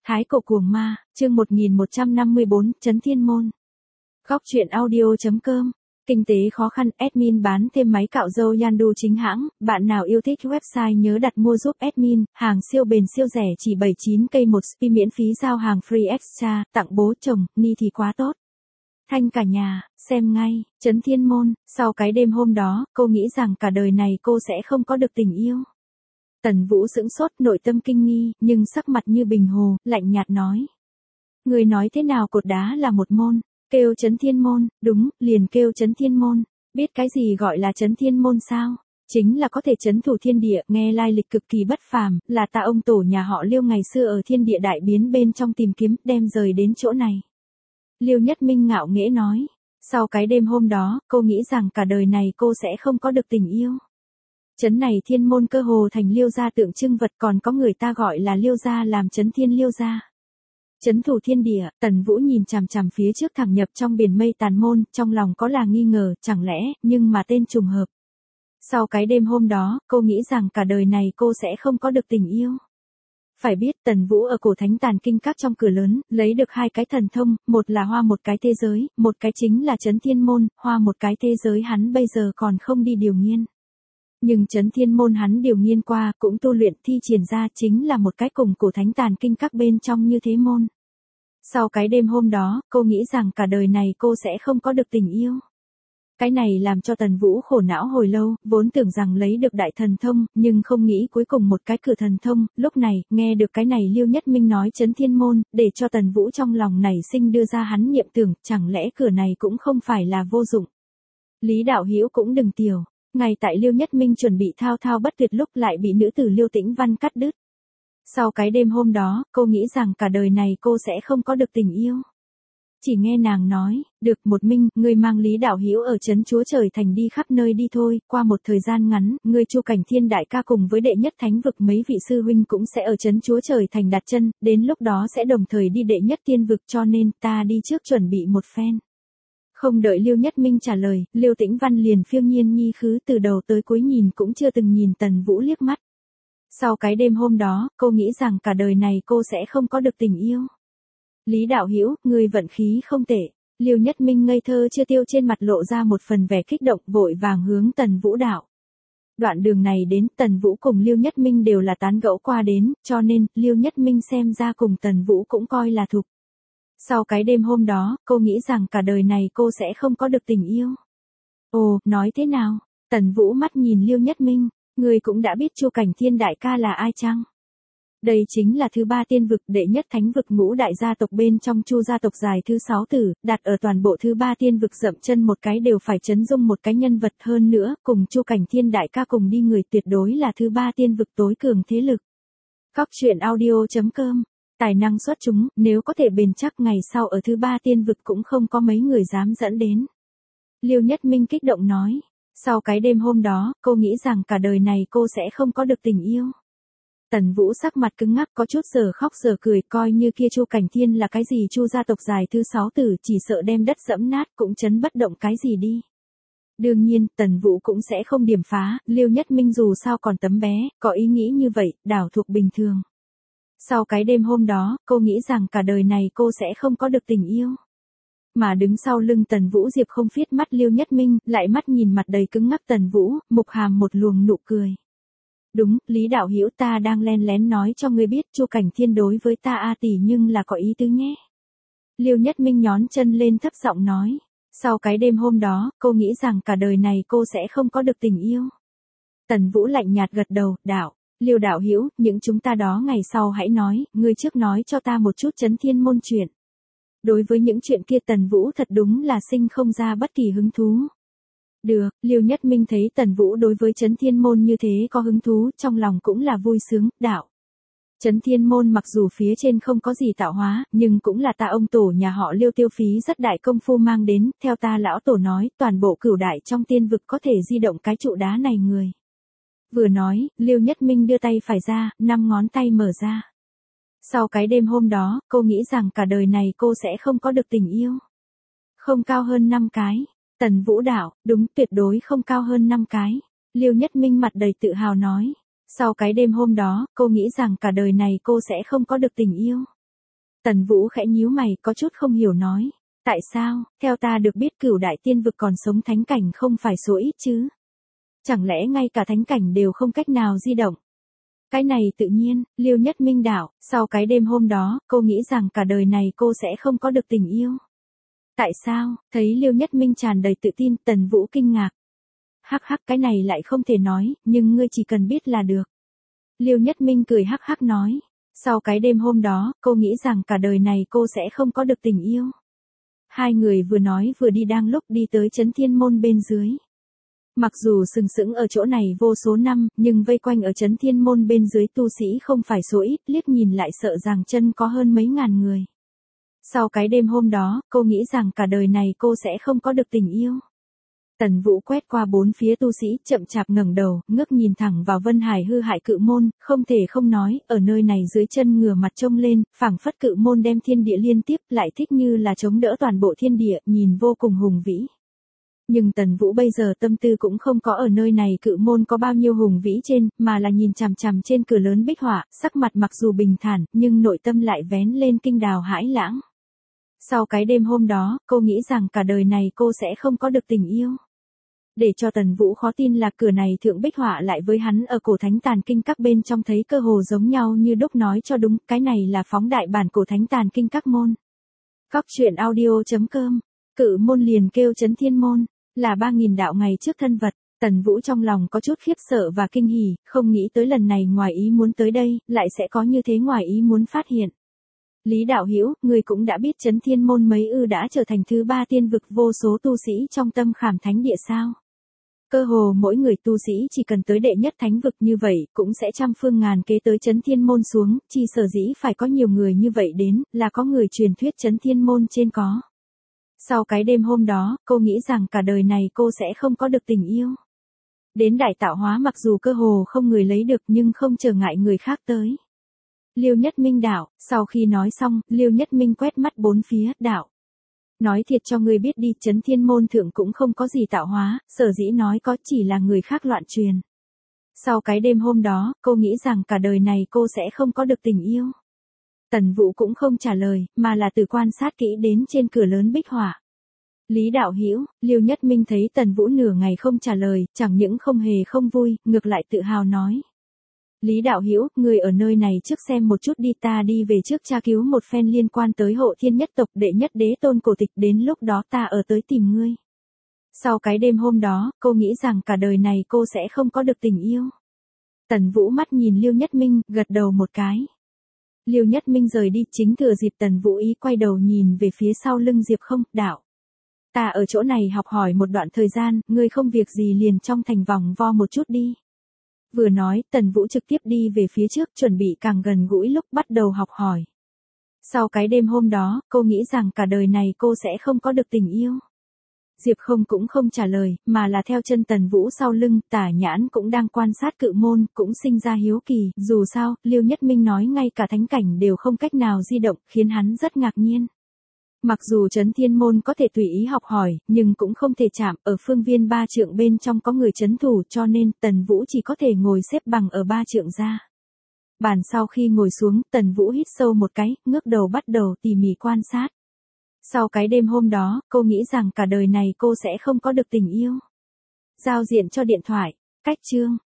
Thái cổ cuồng ma, chương 1154, Chấn Thiên Môn. Góc truyện audio.com. Kinh tế khó khăn, admin bán thêm máy cạo râu Yandu chính hãng, bạn nào yêu thích website nhớ đặt mua giúp admin, hàng siêu bền siêu rẻ chỉ 79k một spi miễn phí giao hàng free extra, tặng bố chồng, ni thì quá tốt. Thanh cả nhà, xem ngay, Chấn Thiên Môn, sau cái đêm hôm đó, cô nghĩ rằng cả đời này cô sẽ không có được tình yêu. Tần Vũ sững sốt, nội tâm kinh nghi, nhưng sắc mặt như bình hồ, lạnh nhạt nói. Người nói thế nào cột đá là một môn, kêu Chấn Thiên Môn, đúng, liền kêu Chấn Thiên Môn, biết cái gì gọi là Chấn Thiên Môn sao? Chính là có thể chấn thủ thiên địa, nghe lai lịch cực kỳ bất phàm, là ta ông tổ nhà họ Liêu ngày xưa ở thiên địa đại biến bên trong tìm kiếm, đem rời đến chỗ này. Liêu Nhất Minh ngạo nghễ nói, sau cái đêm hôm đó, cô nghĩ rằng cả đời này cô sẽ không có được tình yêu. Chấn này thiên môn cơ hồ thành Liêu gia tượng trưng vật, còn có người ta gọi là Liêu gia làm chấn thiên Liêu gia. Chấn thủ thiên địa, Tần Vũ nhìn chằm chằm phía trước thẳng nhập trong biển mây tàn môn, trong lòng có là nghi ngờ, chẳng lẽ, nhưng mà tên trùng hợp. Sau cái đêm hôm đó, cô nghĩ rằng cả đời này cô sẽ không có được tình yêu. Phải biết Tần Vũ ở cổ thánh tàn kinh các trong cửa lớn, lấy được hai cái thần thông, một là hoa một cái thế giới, một cái chính là Chấn Thiên Môn, hoa một cái thế giới hắn bây giờ còn không đi điều nghiên. Nhưng Chấn Thiên Môn hắn điều nghiên qua, cũng tu luyện thi triển ra chính là một cái cùng cổ thánh tàn kinh các bên trong như thế môn. Sau cái đêm hôm đó, cô nghĩ rằng cả đời này cô sẽ không có được tình yêu. Cái này làm cho Tần Vũ khổ não hồi lâu, vốn tưởng rằng lấy được đại thần thông, nhưng không nghĩ cuối cùng một cái cửa thần thông, lúc này, nghe được cái này Liêu Nhất Minh nói Chấn Thiên Môn, để cho Tần Vũ trong lòng nảy sinh đưa ra hắn niệm tưởng, chẳng lẽ cửa này cũng không phải là vô dụng. Lý Đạo Hữu cũng đừng tiểu. Ngay tại Liêu Nhất Minh chuẩn bị thao thao bất tuyệt lúc lại bị nữ tử Liêu Tĩnh Văn cắt đứt. Sau cái đêm hôm đó, cô nghĩ rằng cả đời này cô sẽ không có được tình yêu. Chỉ nghe nàng nói, được một Minh, ngươi mang Lý Đạo Hữu ở trấn Chúa Trời Thành đi khắp nơi đi thôi, qua một thời gian ngắn, ngươi Chu Cảnh Thiên đại ca cùng với đệ nhất thánh vực mấy vị sư huynh cũng sẽ ở trấn Chúa Trời Thành đặt chân, đến lúc đó sẽ đồng thời đi đệ nhất tiên vực, cho nên ta đi trước chuẩn bị một phen. Không đợi Liêu Nhất Minh trả lời, Liêu Tĩnh Văn liền phiêu nhiên nhi khứ từ đầu tới cuối nhìn cũng chưa từng nhìn Tần Vũ liếc mắt. Sau cái đêm hôm đó, cô nghĩ rằng cả đời này cô sẽ không có được tình yêu. Lý Đạo Hữu, ngươi vận khí không tệ. Liêu Nhất Minh ngây thơ chưa tiêu trên mặt lộ ra một phần vẻ kích động, vội vàng hướng Tần Vũ đạo. Đoạn đường này đến, Tần Vũ cùng Liêu Nhất Minh đều là tán gẫu qua đến, cho nên, Liêu Nhất Minh xem ra cùng Tần Vũ cũng coi là thục. Sau cái đêm hôm đó, cô nghĩ rằng cả đời này cô sẽ không có được tình yêu. Ồ, nói thế nào? Tần Vũ mắt nhìn Liêu Nhất Minh, người cũng đã biết Chu Cảnh Thiên đại ca là ai chăng? Đây chính là thứ ba tiên vực, đệ nhất thánh vực, ngũ đại gia tộc bên trong Chu gia tộc dài thứ 6 tử, đặt ở toàn bộ thứ ba tiên vực dậm chân một cái đều phải chấn dung một cái nhân vật, hơn nữa, cùng Chu Cảnh Thiên đại ca cùng đi người tuyệt đối là thứ ba tiên vực tối cường thế lực. Góc truyện audio.com. Tài năng xuất chúng, nếu có thể bền chắc ngày sau ở thứ ba tiên vực cũng không có mấy người dám dẫn đến. Liêu Nhất Minh kích động nói, sau cái đêm hôm đó, cô nghĩ rằng cả đời này cô sẽ không có được tình yêu. Tần Vũ sắc mặt cứng ngắc, có chút giờ khóc giờ cười, coi như kia Chu Cảnh Thiên là cái gì Chu gia tộc dài thứ 6 tử, chỉ sợ đem đất dẫm nát cũng chấn bất động cái gì đi. Đương nhiên, Tần Vũ cũng sẽ không điểm phá, Liêu Nhất Minh dù sao còn tấm bé, có ý nghĩ như vậy, đảo thuộc bình thường. Sau cái đêm hôm đó, cô nghĩ rằng cả đời này cô sẽ không có được tình yêu. Mà đứng sau lưng Tần Vũ Diệp không phiết mắt Liêu Nhất Minh, lại mắt nhìn mặt đầy cứng ngắc Tần Vũ, mục hàm một luồng nụ cười. Đúng, Lý Đạo Hữu, ta đang len lén nói cho ngươi biết Chu Cảnh Thiên đối với ta a tỷ nhưng là có ý tứ nhé. Liêu Nhất Minh nhón chân lên thấp giọng nói. Sau cái đêm hôm đó, cô nghĩ rằng cả đời này cô sẽ không có được tình yêu. Tần Vũ lạnh nhạt gật đầu, đạo. Liêu Đạo Hữu, những chúng ta đó ngày sau hãy nói, ngươi trước nói cho ta một chút Chấn Thiên Môn chuyện. Đối với những chuyện kia Tần Vũ thật đúng là sinh không ra bất kỳ hứng thú. Được, Liêu Nhất Minh thấy Tần Vũ đối với Chấn Thiên Môn như thế có hứng thú, trong lòng cũng là vui sướng, đạo. Chấn Thiên Môn mặc dù phía trên không có gì tạo hóa, nhưng cũng là ta ông tổ nhà họ Liêu tiêu phí rất đại công phu mang đến, theo ta lão tổ nói, toàn bộ cửu đại trong tiên vực có thể di động cái trụ đá này người. Vừa nói, Liêu Nhất Minh đưa tay phải ra, 5 ngón tay mở ra. Sau cái đêm hôm đó, cô nghĩ rằng cả đời này cô sẽ không có được tình yêu. Không cao hơn 5 cái. Tần Vũ đạo, đúng, tuyệt đối không cao hơn 5 cái. Liêu Nhất Minh mặt đầy tự hào nói. Sau cái đêm hôm đó, cô nghĩ rằng cả đời này cô sẽ không có được tình yêu. Tần Vũ khẽ nhíu mày, có chút không hiểu nói. Tại sao, theo ta được biết Cửu Đại Tiên Vực còn sống thánh cảnh không phải số ít chứ? Chẳng lẽ ngay cả thánh cảnh đều không cách nào di động? Cái này tự nhiên, Liêu Nhất Minh đạo, sau cái đêm hôm đó, cô nghĩ rằng cả đời này cô sẽ không có được tình yêu. Tại sao, thấy Liêu Nhất Minh tràn đầy tự tin, Tần Vũ kinh ngạc. Hắc hắc, cái này lại không thể nói, nhưng ngươi chỉ cần biết là được. Liêu Nhất Minh cười hắc hắc nói, sau cái đêm hôm đó, cô nghĩ rằng cả đời này cô sẽ không có được tình yêu. Hai người vừa nói vừa đi, đang lúc đi tới Chấn Thiên Môn bên dưới. Mặc dù sừng sững ở chỗ này vô số năm, nhưng vây quanh ở Chấn Thiên Môn bên dưới tu sĩ không phải số ít, liếc nhìn lại sợ rằng chân có hơn mấy ngàn người. Sau cái đêm hôm đó, cô nghĩ rằng cả đời này cô sẽ không có được tình yêu. Tần Vũ quét qua bốn phía tu sĩ, chậm chạp ngẩng đầu, ngước nhìn thẳng vào Vân Hải hư hại cự môn, không thể không nói, ở nơi này dưới chân ngửa mặt trông lên, phảng phất cự môn đem thiên địa liên tiếp, lại thích như là chống đỡ toàn bộ thiên địa, nhìn vô cùng hùng vĩ. Nhưng Tần Vũ bây giờ tâm tư cũng không có ở nơi này cự môn có bao nhiêu hùng vĩ trên, mà là nhìn chằm chằm trên cửa lớn bích họa, sắc mặt mặc dù bình thản, nhưng nội tâm lại vén lên kinh đào hãi lãng. Sau cái đêm hôm đó, cô nghĩ rằng cả đời này cô sẽ không có được tình yêu. Để cho Tần Vũ khó tin là cửa này thượng bích họa lại với hắn ở cổ thánh tàn kinh các bên trong thấy cơ hồ giống nhau như đúc, nói cho đúng, cái này là phóng đại bản cổ thánh tàn kinh các môn. Góc truyện audio.com, cự môn liền kêu Chấn Thiên Môn, là 3.000 đạo ngày trước thân vật. Tần Vũ trong lòng có chút khiếp sợ và kinh hỉ, không nghĩ tới lần này ngoài ý muốn tới đây, lại sẽ có như thế ngoài ý muốn phát hiện. Lý đạo hữu, người cũng đã biết Chấn Thiên Môn mấy đã trở thành thứ 3 tiên vực vô số tu sĩ trong tâm khảm thánh địa sao? Cơ hồ mỗi người tu sĩ chỉ cần tới đệ nhất thánh vực như vậy, cũng sẽ trăm phương ngàn kế tới Chấn Thiên Môn xuống, chi sở dĩ phải có nhiều người như vậy đến, là có người truyền thuyết Chấn Thiên Môn trên có. Sau cái đêm hôm đó, cô nghĩ rằng cả đời này cô sẽ không có được tình yêu. Đến đại tạo hóa mặc dù cơ hồ không người lấy được nhưng không trở ngại người khác tới. Liêu Nhất Minh đạo, sau khi nói xong, Liêu Nhất Minh quét mắt bốn phía, đạo. Nói thiệt cho ngươi biết đi, Chấn Thiên Môn thượng cũng không có gì tạo hóa, sở dĩ nói có chỉ là người khác loạn truyền. Sau cái đêm hôm đó, cô nghĩ rằng cả đời này cô sẽ không có được tình yêu. Tần Vũ cũng không trả lời, mà là từ quan sát kỹ đến trên cửa lớn bích họa. Lý đạo hữu, Liêu Nhất Minh thấy Tần Vũ nửa ngày không trả lời, chẳng những không hề không vui, ngược lại tự hào nói. Lý đạo hữu, người ở nơi này trước xem một chút đi, ta đi về trước tra cứu một phen liên quan tới Hộ Thiên nhất tộc đệ nhất đế tôn cổ tịch, đến lúc đó ta ở tới tìm ngươi. Sau cái đêm hôm đó, cô nghĩ rằng cả đời này cô sẽ không có được tình yêu. Tần Vũ mắt nhìn Liêu Nhất Minh, gật đầu một cái. Liêu Nhất Minh rời đi, chính thừa dịp Tần Vũ ý quay đầu nhìn về phía sau lưng Diệp Không, đạo. Ta ở chỗ này học hỏi một đoạn thời gian, ngươi không việc gì liền trong thành vòng vo một chút đi. Vừa nói, Tần Vũ trực tiếp đi về phía trước, chuẩn bị càng gần gũi lúc bắt đầu học hỏi. Sau cái đêm hôm đó, cô nghĩ rằng cả đời này cô sẽ không có được tình yêu. Diệp Không cũng không trả lời, mà là theo chân Tần Vũ sau lưng, Tả Nhãn cũng đang quan sát cự môn, cũng sinh ra hiếu kỳ, dù sao, Liêu Nhất Minh nói ngay cả thánh cảnh đều không cách nào di động, khiến hắn rất ngạc nhiên. Mặc dù Chấn Thiên Môn có thể tùy ý học hỏi, nhưng cũng không thể chạm, ở phương viên 3 trượng bên trong có người trấn thủ, cho nên Tần Vũ chỉ có thể ngồi xếp bằng ở 3 trượng ra. Bàn sau khi ngồi xuống, Tần Vũ hít sâu một cái, ngước đầu bắt đầu tỉ mỉ quan sát. Sau cái đêm hôm đó, cô nghĩ rằng cả đời này cô sẽ không có được tình yêu. Giao diện cho điện thoại, cách chương.